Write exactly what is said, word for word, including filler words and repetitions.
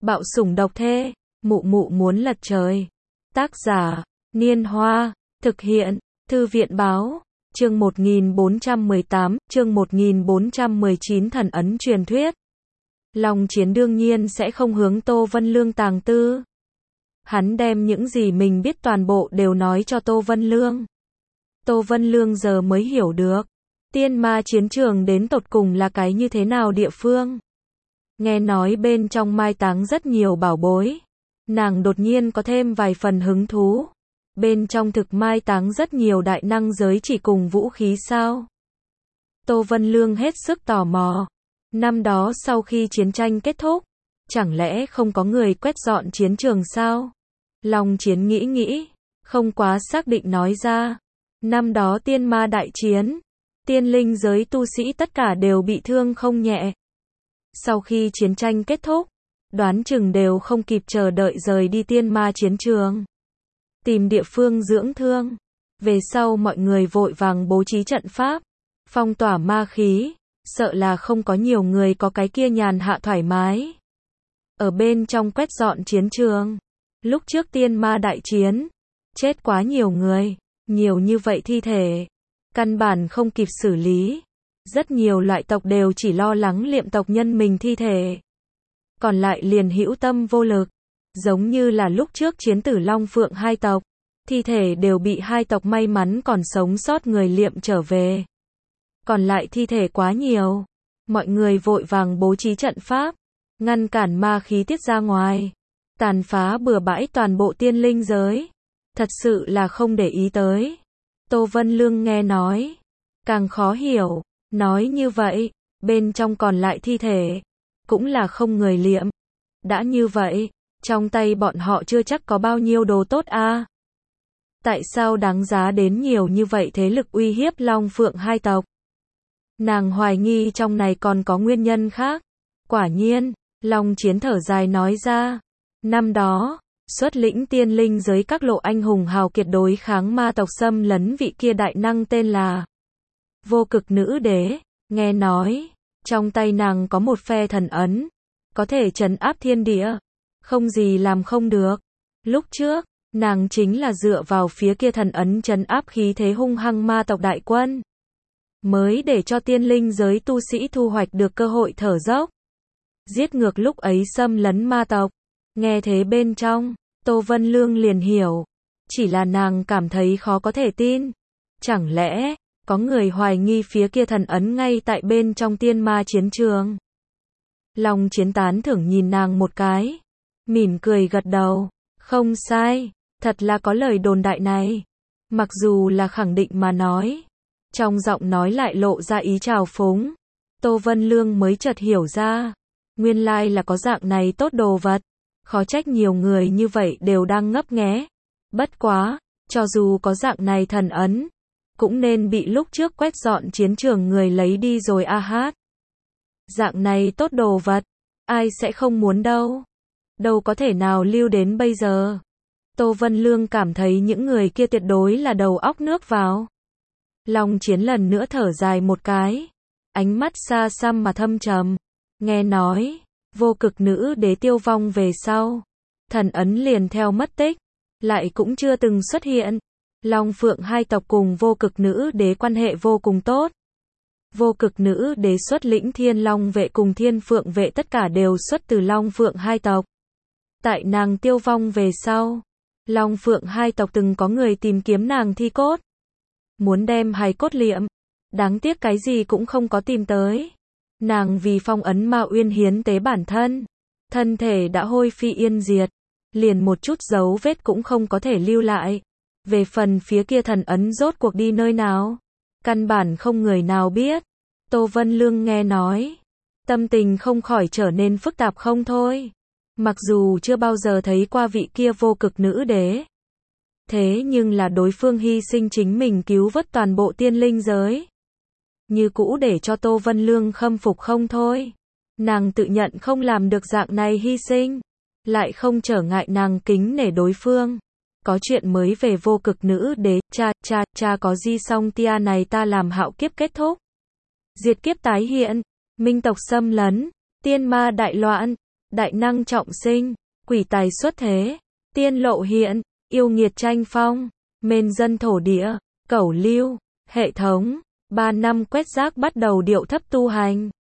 Bạo sủng độc thê, mụ mụ muốn lật trời. Tác giả, Niên Hoa, thực hiện, Thư viện báo, chương một nghìn bốn trăm mười tám, chương một nghìn bốn trăm mười chín thần ấn truyền thuyết. Long Chiến đương nhiên sẽ không hướng Tô Vân Lương tàng tư. Hắn đem những gì mình biết toàn bộ đều nói cho Tô Vân Lương. Tô Vân Lương giờ mới hiểu được, tiên ma chiến trường đến tột cùng là cái như thế nào địa phương. Nghe nói bên trong mai táng rất nhiều bảo bối. Nàng đột nhiên có thêm vài phần hứng thú. Bên trong thực mai táng rất nhiều đại năng giới chỉ cùng vũ khí sao? Tô Vân Lương hết sức tò mò. Năm đó sau khi chiến tranh kết thúc, chẳng lẽ không có người quét dọn chiến trường sao? Long Chiến nghĩ nghĩ, không quá xác định nói ra. Năm đó tiên ma đại chiến, tiên linh giới tu sĩ tất cả đều bị thương không nhẹ. Sau khi chiến tranh kết thúc, đoán chừng đều không kịp chờ đợi rời đi tiên ma chiến trường, tìm địa phương dưỡng thương. Về sau mọi người vội vàng bố trí trận pháp, phong tỏa ma khí, sợ là không có nhiều người có cái kia nhàn hạ thoải mái. Ở bên trong quét dọn chiến trường, lúc trước tiên ma đại chiến, chết quá nhiều người, nhiều như vậy thi thể, căn bản không kịp xử lý. Rất nhiều loại tộc đều chỉ lo lắng liệm tộc nhân mình thi thể, còn lại liền hữu tâm vô lực. Giống như là lúc trước chiến tử Long Phượng hai tộc, thi thể đều bị hai tộc may mắn còn sống sót người liệm trở về. Còn lại thi thể quá nhiều, mọi người vội vàng bố trí trận pháp, ngăn cản ma khí tiết ra ngoài, tàn phá bừa bãi toàn bộ tiên linh giới. Thật sự là không để ý tới. Tô Vân Lương nghe nói, càng khó hiểu. Nói như vậy, bên trong còn lại thi thể, cũng là không người liệm. Đã như vậy, trong tay bọn họ chưa chắc có bao nhiêu đồ tốt a. À? Tại sao đáng giá đến nhiều như vậy thế lực uy hiếp Long Phượng hai tộc? Nàng hoài nghi trong này còn có nguyên nhân khác. Quả nhiên, Long Chiến thở dài nói ra. Năm đó, xuất lĩnh tiên linh giới các lộ anh hùng hào kiệt đối kháng ma tộc xâm lấn vị kia đại năng tên là Vô Cực Nữ Đế. Nghe nói, trong tay nàng có một phe thần ấn, có thể trấn áp thiên địa, không gì làm không được. Lúc trước, nàng chính là dựa vào phía kia thần ấn trấn áp khí thế hung hăng ma tộc đại quân, mới để cho tiên linh giới tu sĩ thu hoạch được cơ hội thở dốc, giết ngược lúc ấy xâm lấn ma tộc. Nghe thế bên trong, Tô Vân Lương liền hiểu, chỉ là nàng cảm thấy khó có thể tin. Chẳng lẽ có người hoài nghi phía kia thần ấn ngay tại bên trong tiên ma chiến trường? Long Chiến tán thưởng nhìn nàng một cái, mỉm cười gật đầu. Không sai, thật là có lời đồn đại này. Mặc dù là khẳng định mà nói, trong giọng nói lại lộ ra ý trào phúng. Tô Vân Lương mới chợt hiểu ra, nguyên lai là có dạng này tốt đồ vật. Khó trách nhiều người như vậy đều đang ngấp nghé. Bất quá, cho dù có dạng này thần ấn, cũng nên bị lúc trước quét dọn chiến trường người lấy đi rồi a hát. Dạng này tốt đồ vật, ai sẽ không muốn đâu. Đâu có thể nào lưu đến bây giờ. Tô Vân Lương cảm thấy những người kia tuyệt đối là đầu óc nước vào. Long Chiến lần nữa thở dài một cái, ánh mắt xa xăm mà thâm trầm. Nghe nói, Vô Cực Nữ Đế tiêu vong về sau, thần ấn liền theo mất tích, lại cũng chưa từng xuất hiện. Long Phượng hai tộc cùng Vô Cực Nữ Đế quan hệ vô cùng tốt. Vô Cực Nữ Đế xuất lĩnh Thiên Long vệ cùng Thiên Phượng vệ tất cả đều xuất từ Long Phượng hai tộc. Tại nàng tiêu vong về sau, Long Phượng hai tộc từng có người tìm kiếm nàng thi cốt, muốn đem hài cốt liệm, đáng tiếc cái gì cũng không có tìm tới. Nàng vì phong ấn Ma Uyên hiến tế bản thân, thân thể đã hôi phi yên diệt, liền một chút dấu vết cũng không có thể lưu lại. Về phần phía kia thần ấn rốt cuộc đi nơi nào, căn bản không người nào biết. Tô Vân Lương nghe nói, tâm tình không khỏi trở nên phức tạp không thôi. Mặc dù chưa bao giờ thấy qua vị kia Vô Cực Nữ Đế, thế nhưng là đối phương hy sinh chính mình cứu vớt toàn bộ tiên linh giới, như cũ để cho Tô Vân Lương khâm phục không thôi. Nàng tự nhận không làm được dạng này hy sinh, lại không trở ngại nàng kính nể đối phương. Có chuyện mới về Vô Cực Nữ Đế, cha, cha, cha có di song tia này ta làm hạo kiếp kết thúc, diệt kiếp tái hiện, minh tộc xâm lấn, tiên ma đại loạn, đại năng trọng sinh, quỷ tài xuất thế, tiên lộ hiện, yêu nghiệt tranh phong, mên dân thổ địa, cẩu lưu, hệ thống, ba năm quét rác bắt đầu điệu thấp tu hành.